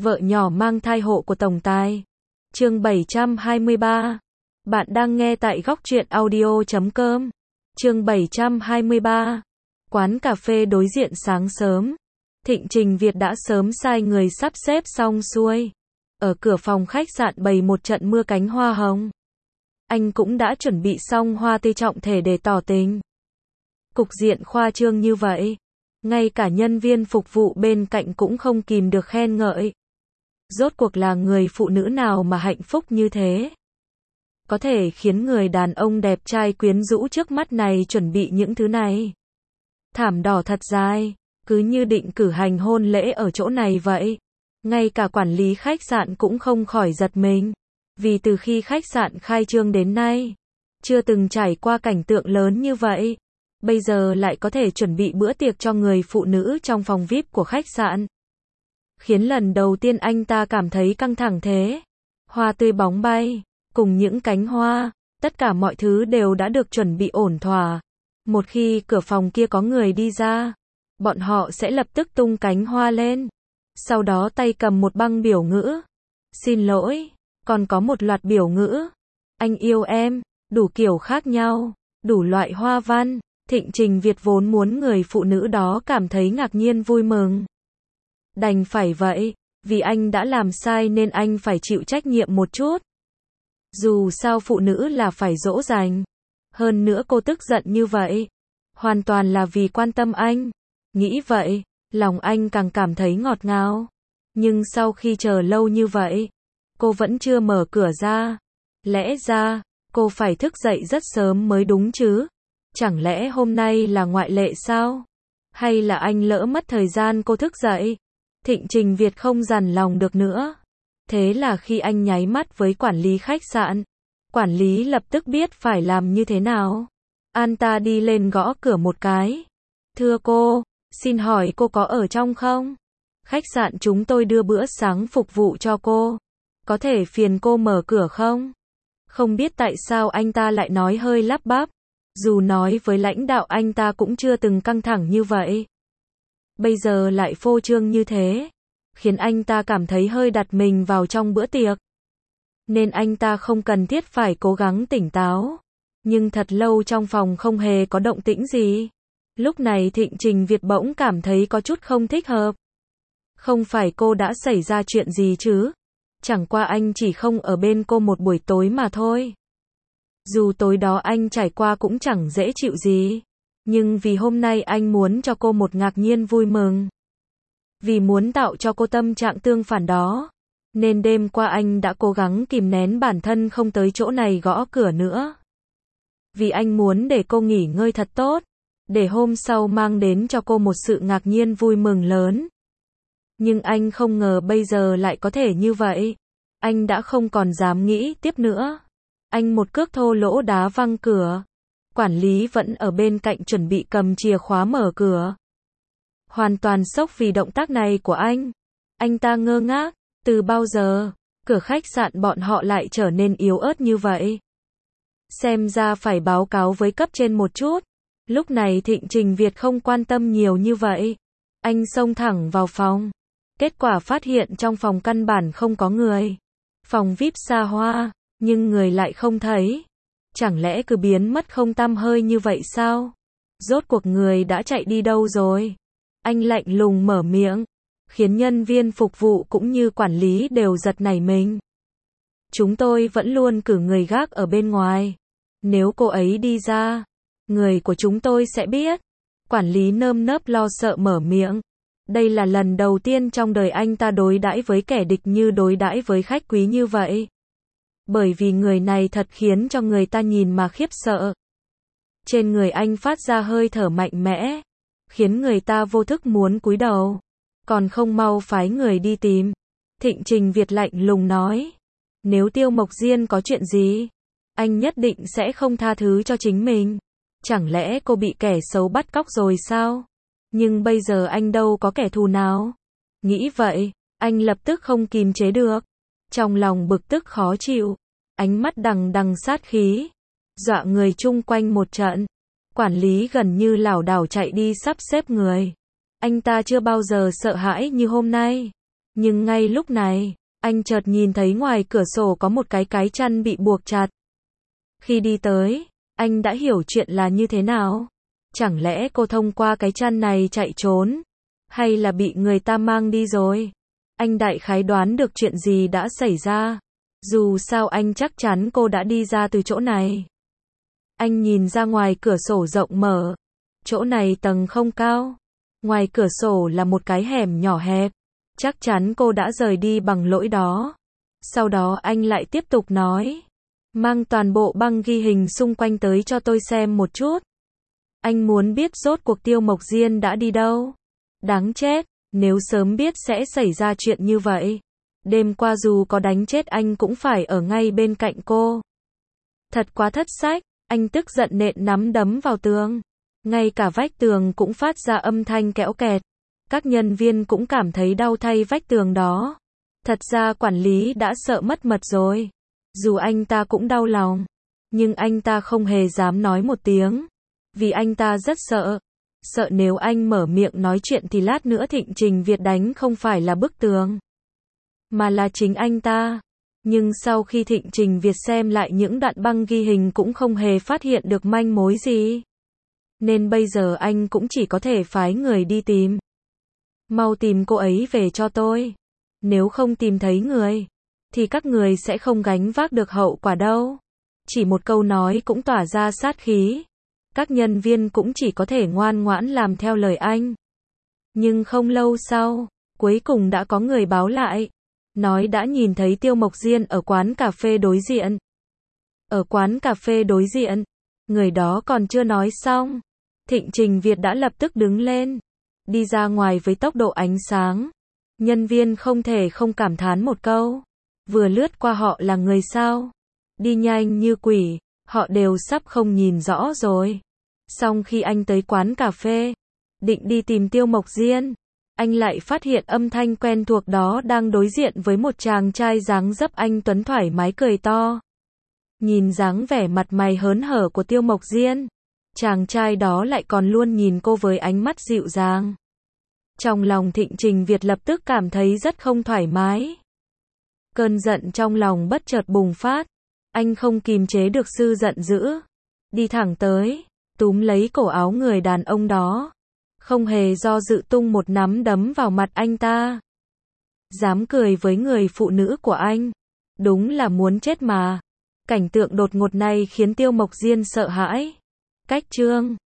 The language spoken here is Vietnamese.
Vợ nhỏ mang thai hộ của tổng tài. Chương 723. Bạn đang nghe tại góc truyện audio.com. Chương 723. Quán cà phê đối diện sáng sớm. Thịnh Trình Việt đã sớm sai người sắp xếp xong xuôi. Ở cửa phòng khách sạn bày một trận mưa cánh hoa hồng. Anh cũng đã chuẩn bị xong hoa tươi trọng thể để tỏ tình. Cục diện khoa trương như vậy, ngay cả nhân viên phục vụ bên cạnh cũng không kìm được khen ngợi. Rốt cuộc là người phụ nữ nào mà hạnh phúc như thế? Có thể khiến người đàn ông đẹp trai quyến rũ trước mắt này chuẩn bị những thứ này. Thảm đỏ thật dài, cứ như định cử hành hôn lễ ở chỗ này vậy. Ngay cả quản lý khách sạn cũng không khỏi giật mình. Vì từ khi khách sạn khai trương đến nay, chưa từng trải qua cảnh tượng lớn như vậy. Bây giờ lại có thể chuẩn bị bữa tiệc cho người phụ nữ trong phòng VIP của khách sạn. Khiến lần đầu tiên anh ta cảm thấy căng thẳng thế. Hoa tươi bóng bay, cùng những cánh hoa, tất cả mọi thứ đều đã được chuẩn bị ổn thỏa. Một khi cửa phòng kia có người đi ra, bọn họ sẽ lập tức tung cánh hoa lên. Sau đó tay cầm một băng biểu ngữ. Xin lỗi, còn có một loạt biểu ngữ. Anh yêu em, đủ kiểu khác nhau, đủ loại hoa văn. Thịnh Trình Việt vốn muốn người phụ nữ đó cảm thấy ngạc nhiên vui mừng. Đành phải vậy, vì anh đã làm sai nên anh phải chịu trách nhiệm một chút. Dù sao phụ nữ là phải dỗ dành. Hơn nữa cô tức giận như vậy, hoàn toàn là vì quan tâm anh. Nghĩ vậy, lòng anh càng cảm thấy ngọt ngào. Nhưng sau khi chờ lâu như vậy, cô vẫn chưa mở cửa ra. Lẽ ra, cô phải thức dậy rất sớm mới đúng chứ. Chẳng lẽ hôm nay là ngoại lệ sao? Hay là anh lỡ mất thời gian cô thức dậy? Thịnh Trình Việt không dằn lòng được nữa. Thế là khi anh nháy mắt với quản lý khách sạn, quản lý lập tức biết phải làm như thế nào. Anh ta đi lên gõ cửa một cái. Thưa cô, xin hỏi cô có ở trong không? Khách sạn chúng tôi đưa bữa sáng phục vụ cho cô. Có thể phiền cô mở cửa không? Không biết tại sao anh ta lại nói hơi lắp bắp. Dù nói với lãnh đạo anh ta cũng chưa từng căng thẳng như vậy. Bây giờ lại phô trương như thế, khiến anh ta cảm thấy hơi đặt mình vào trong bữa tiệc. Nên anh ta không cần thiết phải cố gắng tỉnh táo. Nhưng thật lâu trong phòng không hề có động tĩnh gì. Lúc này Thịnh Trình Việt bỗng cảm thấy có chút không thích hợp. Không phải cô đã xảy ra chuyện gì chứ? Chẳng qua anh chỉ không ở bên cô một buổi tối mà thôi. Dù tối đó anh trải qua cũng chẳng dễ chịu gì. Nhưng vì hôm nay anh muốn cho cô một ngạc nhiên vui mừng. Vì muốn tạo cho cô tâm trạng tương phản đó. Nên đêm qua anh đã cố gắng kìm nén bản thân không tới chỗ này gõ cửa nữa. Vì anh muốn để cô nghỉ ngơi thật tốt. Để hôm sau mang đến cho cô một sự ngạc nhiên vui mừng lớn. Nhưng anh không ngờ bây giờ lại có thể như vậy. Anh đã không còn dám nghĩ tiếp nữa. Anh một cước thô lỗ đá văng cửa. Quản lý vẫn ở bên cạnh chuẩn bị cầm chìa khóa mở cửa. Hoàn toàn sốc vì động tác này của anh. Anh ta ngơ ngác, từ bao giờ, cửa khách sạn bọn họ lại trở nên yếu ớt như vậy. Xem ra phải báo cáo với cấp trên một chút. Lúc này Thịnh Trình Việt không quan tâm nhiều như vậy. Anh xông thẳng vào phòng. Kết quả phát hiện trong phòng căn bản không có người. Phòng VIP xa hoa, nhưng người lại không thấy. Chẳng lẽ cứ biến mất không tăm hơi như vậy sao? Rốt cuộc người đã chạy đi đâu rồi? Anh lạnh lùng mở miệng, khiến nhân viên phục vụ cũng như quản lý đều giật nảy mình. Chúng tôi vẫn luôn cử người gác ở bên ngoài. Nếu cô ấy đi ra, người của chúng tôi sẽ biết. Quản lý nơm nớp lo sợ mở miệng. Đây là lần đầu tiên trong đời anh ta đối đãi với kẻ địch như đối đãi với khách quý như vậy. Bởi vì người này thật khiến cho người ta nhìn mà khiếp sợ. Trên người anh phát ra hơi thở mạnh mẽ, khiến người ta vô thức muốn cúi đầu. Còn không mau phái người đi tìm. Thịnh Trình Việt lạnh lùng nói. Nếu Tiêu Mộc Diên có chuyện gì, anh nhất định sẽ không tha thứ cho chính mình. Chẳng lẽ cô bị kẻ xấu bắt cóc rồi sao? Nhưng bây giờ anh đâu có kẻ thù nào. Nghĩ vậy, anh lập tức không kìm chế được. Trong lòng bực tức khó chịu. Ánh mắt đằng đằng sát khí. Dọa người chung quanh một trận. Quản lý gần như lảo đảo chạy đi sắp xếp người. Anh ta chưa bao giờ sợ hãi như hôm nay. Nhưng ngay lúc này, anh chợt nhìn thấy ngoài cửa sổ có một cái chăn bị buộc chặt. Khi đi tới, anh đã hiểu chuyện là như thế nào. Chẳng lẽ cô thông qua cái chăn này chạy trốn? Hay là bị người ta mang đi rồi? Anh đại khái đoán được chuyện gì đã xảy ra. Dù sao anh chắc chắn cô đã đi ra từ chỗ này. Anh nhìn ra ngoài cửa sổ rộng mở. Chỗ này tầng không cao. Ngoài cửa sổ là một cái hẻm nhỏ hẹp. Chắc chắn cô đã rời đi bằng lỗi đó. Sau đó anh lại tiếp tục nói. Mang toàn bộ băng ghi hình xung quanh tới cho tôi xem một chút. Anh muốn biết rốt cuộc Tiêu Mộc Diên đã đi đâu. Đáng chết, nếu sớm biết sẽ xảy ra chuyện như vậy. Đêm qua dù có đánh chết anh cũng phải ở ngay bên cạnh cô. Thật quá thất sách, anh tức giận nện nắm đấm vào tường. Ngay cả vách tường cũng phát ra âm thanh kẽo kẹt. Các nhân viên cũng cảm thấy đau thay vách tường đó. Thật ra quản lý đã sợ mất mật rồi. Dù anh ta cũng đau lòng, nhưng anh ta không hề dám nói một tiếng. Vì anh ta rất sợ. Sợ nếu anh mở miệng nói chuyện thì lát nữa Thịnh Trình Việt đánh không phải là bức tường, mà là chính anh ta. Nhưng sau khi Thịnh Trình Việt xem lại những đoạn băng ghi hình cũng không hề phát hiện được manh mối gì. Nên bây giờ anh cũng chỉ có thể phái người đi tìm. Mau tìm cô ấy về cho tôi. Nếu không tìm thấy người, thì các người sẽ không gánh vác được hậu quả đâu. Chỉ một câu nói cũng tỏa ra sát khí. Các nhân viên cũng chỉ có thể ngoan ngoãn làm theo lời anh. Nhưng không lâu sau, cuối cùng đã có người báo lại. Nói đã nhìn thấy Tiêu Mộc Diên ở quán cà phê đối diện. Ở quán cà phê đối diện, người đó còn chưa nói xong. Thịnh Trình Việt đã lập tức đứng lên. Đi ra ngoài với tốc độ ánh sáng. Nhân viên không thể không cảm thán một câu. Vừa lướt qua họ là người sao? Đi nhanh như quỷ, họ đều sắp không nhìn rõ rồi. Xong khi anh tới quán cà phê, định đi tìm Tiêu Mộc Diên, anh lại phát hiện âm thanh quen thuộc đó đang đối diện với một chàng trai dáng dấp anh tuấn thoải mái cười to. Nhìn dáng vẻ mặt mày hớn hở của Tiêu Mộc Diên, chàng trai đó lại còn luôn nhìn cô với ánh mắt dịu dàng. Trong lòng Thịnh Trình Việt lập tức cảm thấy rất không thoải mái. Cơn giận trong lòng bất chợt bùng phát. Anh không kìm chế được sự giận dữ. Đi thẳng tới, túm lấy cổ áo người đàn ông đó. Không hề do dự tung một nắm đấm vào mặt anh ta. Dám cười với người phụ nữ của anh. Đúng là muốn chết mà. Cảnh tượng đột ngột này khiến Tiêu Mộc Diên sợ hãi. Cách chương